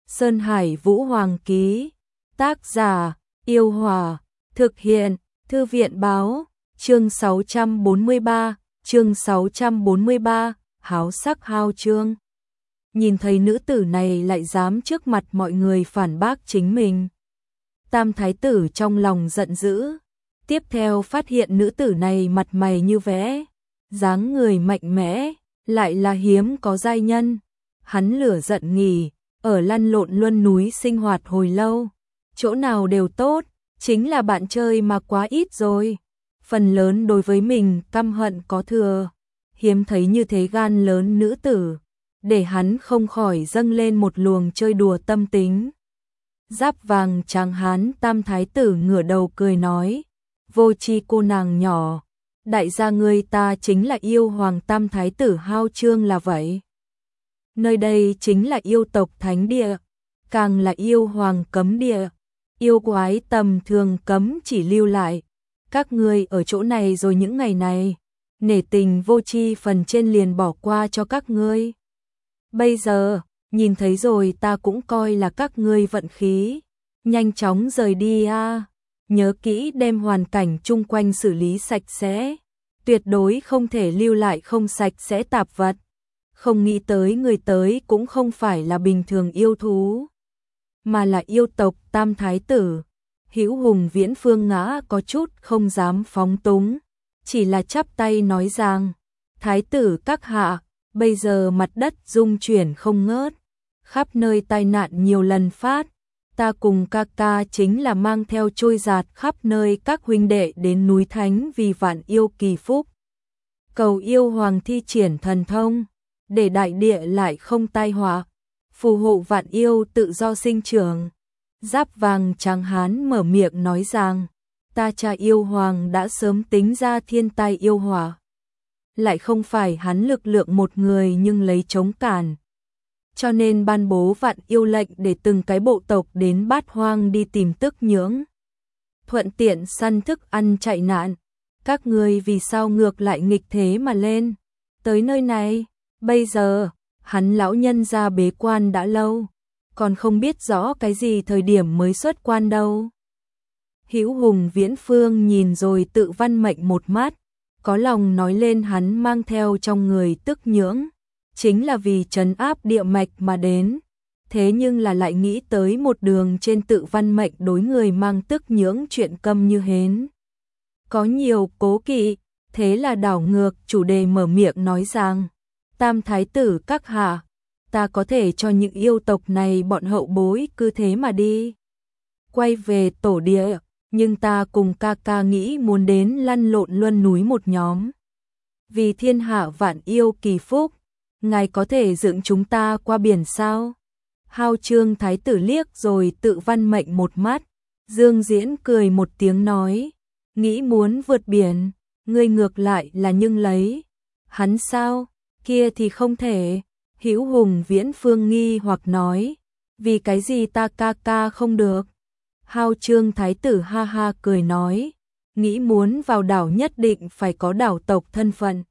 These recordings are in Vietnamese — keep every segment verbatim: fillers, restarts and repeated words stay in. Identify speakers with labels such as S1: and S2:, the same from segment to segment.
S1: Sơn Hải Vũ Hoàng ký. Tác giả, Yêu Hòa. Thực hiện, Thư viện Báo. Chương sáu trăm bốn mươi ba, chương sáu trăm bốn mươi ba, háo sắc hao trương. Nhìn thấy nữ tử này lại dám trước mặt mọi người phản bác chính mình. Tam thái tử trong lòng giận dữ. Tiếp theo phát hiện nữ tử này mặt mày như vẽ, dáng người mạnh mẽ, lại là hiếm có giai nhân. Hắn lửa giận nghỉ, ở lăn lộn luân núi sinh hoạt hồi lâu. Chỗ nào đều tốt, chính là bạn chơi mà quá ít rồi. Phần lớn đối với mình căm hận có thừa. Hiếm thấy như thế gan lớn nữ tử, để hắn không khỏi dâng lên một luồng chơi đùa tâm tính. Giáp vàng tráng hán tam thái tử ngửa đầu cười nói, vô tri cô nàng nhỏ, đại gia ngươi ta chính là yêu hoàng tam thái tử hao trương là vậy. Nơi đây chính là yêu tộc thánh địa, càng là yêu hoàng cấm địa, yêu quái tầm thường cấm chỉ lưu lại. Các ngươi ở chỗ này rồi những ngày này, nể tình vô tri phần trên liền bỏ qua cho các ngươi. Bây giờ, nhìn thấy rồi ta cũng coi là các ngươi vận khí, nhanh chóng rời đi a. Nhớ kỹ đem hoàn cảnh chung quanh xử lý sạch sẽ, tuyệt đối không thể lưu lại không sạch sẽ tạp vật. Không nghĩ tới người tới cũng không phải là bình thường yêu thú, mà là yêu tộc tam thái tử. Hữu Hùng Viễn Phương ngã có chút không dám phóng túng, chỉ là chắp tay nói rằng, thái tử các hạ, bây giờ mặt đất rung chuyển không ngớt, khắp nơi tai nạn nhiều lần phát, ta cùng ca ca chính là mang theo trôi giạt khắp nơi các huynh đệ đến núi thánh vì vạn yêu kỳ phúc. Cầu yêu hoàng thi triển thần thông, để đại địa lại không tai họa, phù hộ vạn yêu tự do sinh trưởng. Giáp vàng tráng hán mở miệng nói rằng, ta cha yêu hoàng đã sớm tính ra thiên tai yêu hỏa. Lại không phải hắn lực lượng một người nhưng lấy chống cản. Cho nên ban bố vạn yêu lệnh để từng cái bộ tộc đến bát hoang đi tìm tức nhưỡng. Thuận tiện săn thức ăn chạy nạn. Các ngươi vì sao ngược lại nghịch thế mà lên? Tới nơi này, bây giờ, hắn lão nhân ra bế quan đã lâu. Còn không biết rõ cái gì thời điểm mới xuất quan đâu. Hữu Hùng Viễn Phương nhìn rồi tự văn mệnh một mắt, có lòng nói lên hắn mang theo trong người tức nhưỡng, chính là vì trấn áp địa mạch mà đến. Thế nhưng là lại nghĩ tới một đường trên tự văn mệnh đối người mang tức nhưỡng chuyện câm như hến. Có nhiều cố kỵ, thế là đảo ngược chủ đề mở miệng nói rằng, tam thái tử các hạ, ta có thể cho những yêu tộc này bọn hậu bối cứ thế mà đi. Quay về tổ địa, nhưng ta cùng ca ca nghĩ muốn đến lăn lộn luân núi một nhóm. Vì thiên hạ vạn yêu kỳ phúc, ngài có thể dựng chúng ta qua biển sao? Hao trương thái tử liếc rồi tự văn mệnh một mắt, Dương Diễn cười một tiếng nói, nghĩ muốn vượt biển, ngươi ngược lại là nhưng lấy. Hắn sao? Kia thì không thể. Hữu Hùng Viễn Phương nghi hoặc nói, vì cái gì ta ca ca không được? Hao trương thái tử ha ha cười nói, nghĩ muốn vào đảo nhất định phải có đảo tộc thân phận.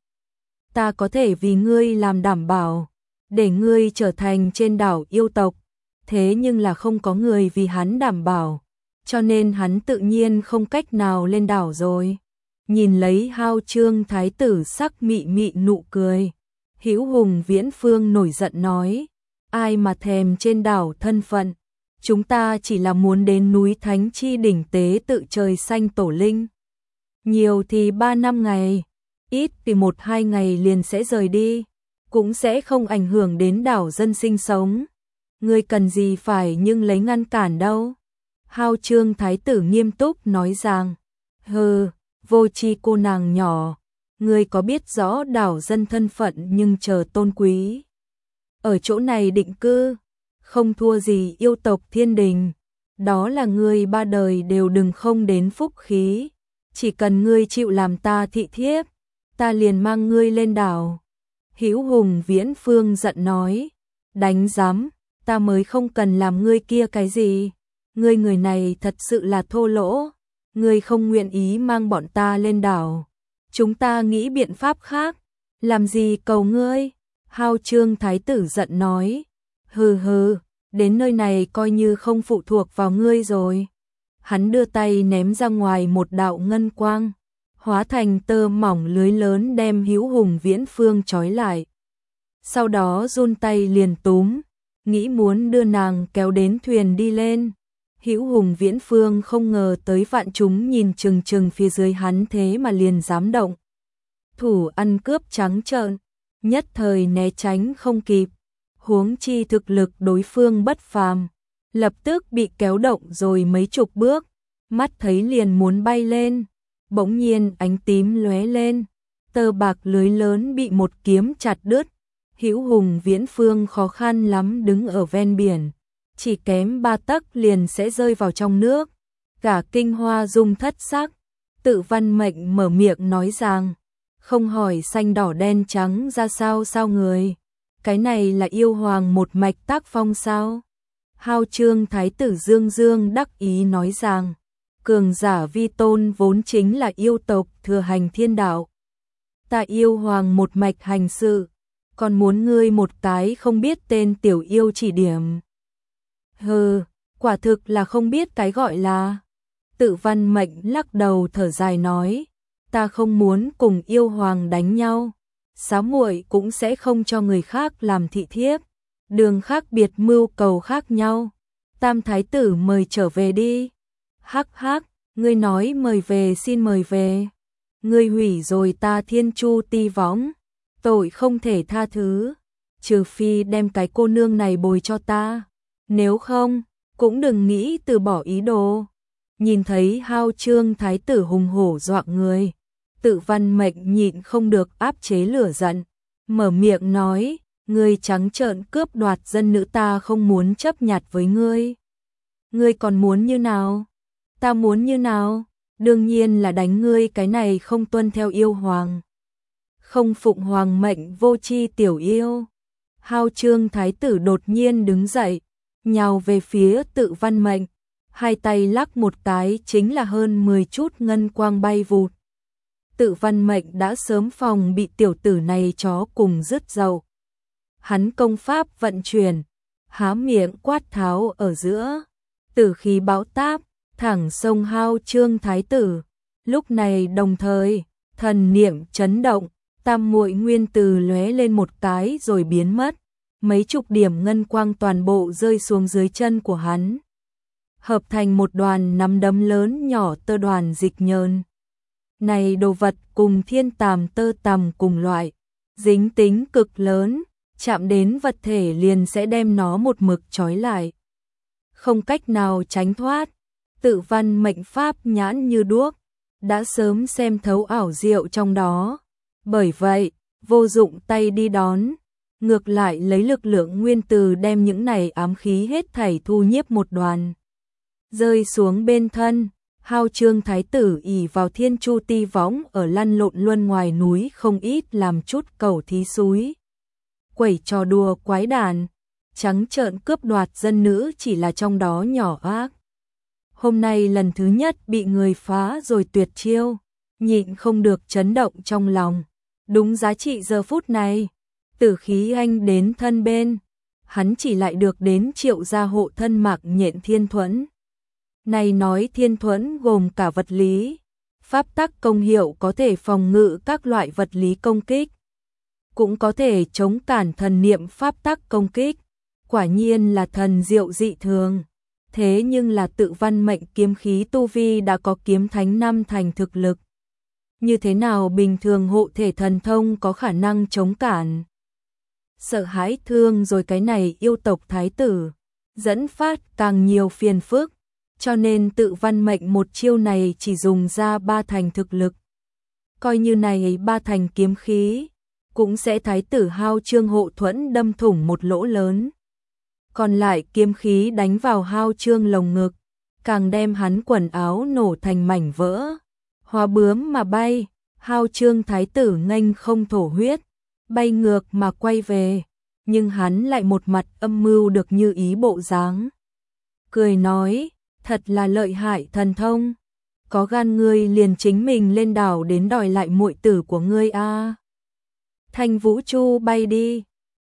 S1: Ta có thể vì ngươi làm đảm bảo, để ngươi trở thành trên đảo yêu tộc, thế nhưng là không có người vì hắn đảm bảo, cho nên hắn tự nhiên không cách nào lên đảo rồi. Nhìn lấy hao trương thái tử sắc mị mị nụ cười, Hữu Hùng Viễn Phương nổi giận nói, ai mà thèm trên đảo thân phận, chúng ta chỉ là muốn đến núi Thánh Chi đỉnh tế tự trời xanh tổ linh. Nhiều thì ba năm ngày, ít thì một hai ngày liền sẽ rời đi, cũng sẽ không ảnh hưởng đến đảo dân sinh sống. Ngươi cần gì phải nhưng lấy ngăn cản đâu. Hao trương thái tử nghiêm túc nói rằng, hừ, vô tri cô nàng nhỏ. Ngươi có biết rõ đảo dân thân phận nhưng chờ tôn quý. Ở chỗ này định cư, không thua gì yêu tộc thiên đình. Đó là ngươi ba đời đều đừng không đến phúc khí. Chỉ cần ngươi chịu làm ta thị thiếp, ta liền mang ngươi lên đảo. Hữu Hùng Viễn Phương giận nói, đánh giám, ta mới không cần làm ngươi kia cái gì. Ngươi người này thật sự là thô lỗ. Ngươi không nguyện ý mang bọn ta lên đảo. Chúng ta nghĩ biện pháp khác, làm gì cầu ngươi? Hao trương thái tử giận nói, hừ hừ, đến nơi này coi như không phụ thuộc vào ngươi rồi. Hắn đưa tay ném ra ngoài một đạo ngân quang, hóa thành tơ mỏng lưới lớn đem Hữu Hùng Viễn Phương trói lại. Sau đó run tay liền túm, nghĩ muốn đưa nàng kéo đến thuyền đi lên. Hữu Hùng Viễn Phương không ngờ tới vạn chúng nhìn chừng chừng phía dưới hắn thế mà liền dám động. Thủ ăn cướp trắng trợn, nhất thời né tránh không kịp, huống chi thực lực đối phương bất phàm, lập tức bị kéo động rồi mấy chục bước, mắt thấy liền muốn bay lên, bỗng nhiên ánh tím lóe lên, tơ bạc lưới lớn bị một kiếm chặt đứt. Hữu Hùng Viễn Phương khó khăn lắm đứng ở ven biển, chỉ kém ba tấc liền sẽ rơi vào trong nước. Cả kinh hoa dung thất sắc, Tự Văn Mệnh mở miệng nói rằng, không hỏi xanh đỏ đen trắng ra sao sao người, cái này là yêu hoàng một mạch tác phong sao? Hao Trương Thái tử Dương Dương đắc ý nói rằng, cường giả vi tôn vốn chính là yêu tộc thừa hành thiên đạo. Ta yêu hoàng một mạch hành sự, còn muốn ngươi một cái không biết tên tiểu yêu chỉ điểm. Hừ, quả thực là không biết cái gọi là. Tự Văn Mệnh lắc đầu thở dài nói, ta không muốn cùng yêu hoàng đánh nhau, xá muội cũng sẽ không cho người khác làm thị thiếp, đường khác biệt mưu cầu khác nhau. Tam thái tử mời trở về đi. Hắc hắc, ngươi nói mời về xin mời về. Ngươi hủy rồi ta Thiên Chu Ti võng, tội không thể tha thứ, trừ phi đem cái cô nương này bồi cho ta, nếu không, cũng đừng nghĩ từ bỏ ý đồ. Nhìn thấy Hao Trương Thái tử hùng hổ dọa người, Tự Văn Mệnh nhịn không được áp chế lửa giận, mở miệng nói, ngươi trắng trợn cướp đoạt dân nữ ta không muốn chấp nhặt với ngươi. Ngươi còn muốn như nào? Ta muốn như nào? Đương nhiên là đánh ngươi cái này không tuân theo yêu hoàng, không phụng hoàng mệnh vô tri tiểu yêu. Hao Trương Thái tử đột nhiên đứng dậy, nhào về phía Tự Văn Mệnh, hai tay lắc một cái chính là hơn mười chút ngân quang bay vụt. Tự Văn Mệnh đã sớm phòng bị tiểu tử này chó cùng rứt dầu. Hắn công pháp vận chuyển, há miệng quát tháo ở giữa, tử khí bão táp, thẳng xông Hao Trương Thái tử. Lúc này đồng thời, thần niệm chấn động, tam muội nguyên từ lóe lên một cái rồi biến mất, mấy chục điểm ngân quang toàn bộ rơi xuống dưới chân của hắn, hợp thành một đoàn nắm đấm lớn nhỏ tơ đoàn dịch nhờn. Này đồ vật cùng thiên tàm tơ tằm cùng loại, dính tính cực lớn, chạm đến vật thể liền sẽ đem nó một mực trói lại, không cách nào tránh thoát. Tự Văn Mệnh pháp nhãn như đuốc, đã sớm xem thấu ảo diệu trong đó, bởi vậy vô dụng tay đi đón, ngược lại lấy lực lượng nguyên từ đem những này ám khí hết thảy thu nhiếp một đoàn, rơi xuống bên thân. Hao Trương Thái tử ỷ vào Thiên Chu Ti võng ở lăn lộn luân ngoài núi không ít làm chút cầu thí súi, quẩy trò đùa quái đản, trắng trợn cướp đoạt dân nữ chỉ là trong đó nhỏ ác. Hôm nay lần thứ nhất bị người phá rồi tuyệt chiêu, nhịn không được chấn động trong lòng. Đúng giá trị giờ phút này, tử khí anh đến thân bên, hắn chỉ lại được đến Triệu gia hộ thân Mạc Nhện Thiên Thuẫn. Này nói Thiên Thuẫn gồm cả vật lý, pháp tắc công hiệu có thể phòng ngự các loại vật lý công kích, cũng có thể chống cản thần niệm pháp tắc công kích, quả nhiên là thần diệu dị thường. Thế nhưng là Tự Văn Mệnh kiếm khí tu vi đã có kiếm thánh năm thành thực lực, như thế nào bình thường hộ thể thần thông có khả năng chống cản? Sợ hãi thương rồi cái này yêu tộc thái tử, dẫn phát càng nhiều phiền phức, cho nên Tự Văn Mệnh một chiêu này chỉ dùng ra ba thành thực lực. Coi như này ba thành kiếm khí, cũng sẽ thái tử Hao Trương hộ thuẫn đâm thủng một lỗ lớn. Còn lại kiếm khí đánh vào Hao Trương lồng ngực, càng đem hắn quần áo nổ thành mảnh vỡ. Hoa bướm mà bay, Hao Trương Thái tử nghênh không thổ huyết, bay ngược mà quay về, nhưng hắn lại một mặt âm mưu được như ý bộ dáng. Cười nói, thật là lợi hại thần thông, có gan ngươi liền chính mình lên đảo đến đòi lại muội tử của ngươi a. Thanh Vũ Chu bay đi,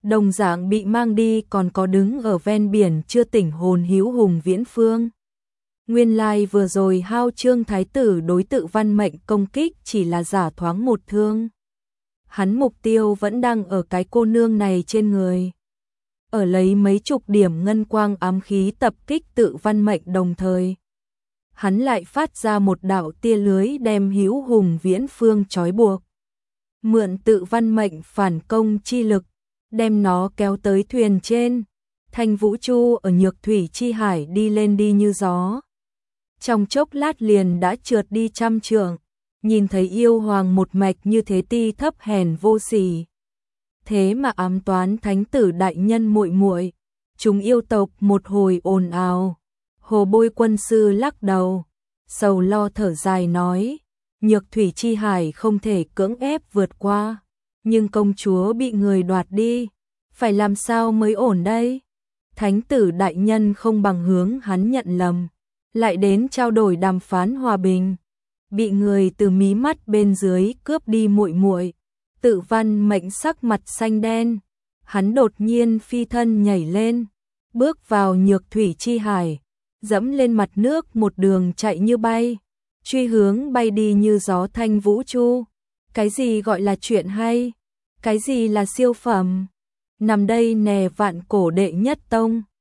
S1: Đồng dạng bị mang đi còn có đứng ở ven biển chưa tỉnh hồn Hữu Hùng Viễn Phương. Nguyên lai vừa rồi Hao Trương thái tử đối Tự Văn Mệnh công kích chỉ là giả thoáng một thương. Hắn mục tiêu vẫn đang ở cái cô nương này trên người. Ở lấy mấy chục điểm ngân quang ám khí tập kích Tự Văn Mệnh đồng thời. Hắn lại phát ra một đạo tia lưới đem Hữu Hùng Viễn Phương trói buộc. Mượn Tự Văn Mệnh phản công chi lực, đem nó kéo tới thuyền trên. Thanh Vũ Chu ở Nhược Thủy Chi Hải đi lên đi như gió. Trong chốc lát liền đã trượt đi trăm trượng, nhìn thấy yêu hoàng một mạch như thế ti thấp hèn vô sỉ. Thế mà ám toán thánh tử đại nhân muội muội, chúng yêu tộc một hồi ồn ào. Hồ Bôi quân sư lắc đầu, sầu lo thở dài nói, Nhược Thủy Chi Hải không thể cưỡng ép vượt qua, nhưng công chúa bị người đoạt đi, phải làm sao mới ổn đây? Thánh tử đại nhân không bằng hướng hắn nhận lầm, lại đến trao đổi đàm phán hòa bình, bị người từ mí mắt bên dưới cướp đi muội muội. Tự Văn Mệnh sắc mặt xanh đen, hắn đột nhiên phi thân nhảy lên, bước vào Nhược Thủy Chi Hải, dẫm lên mặt nước một đường chạy như bay, truy hướng bay đi như gió Thanh Vũ Chu. Cái gì gọi là chuyện hay? Cái gì là siêu phẩm? Nằm đây nè vạn cổ đệ nhất tông.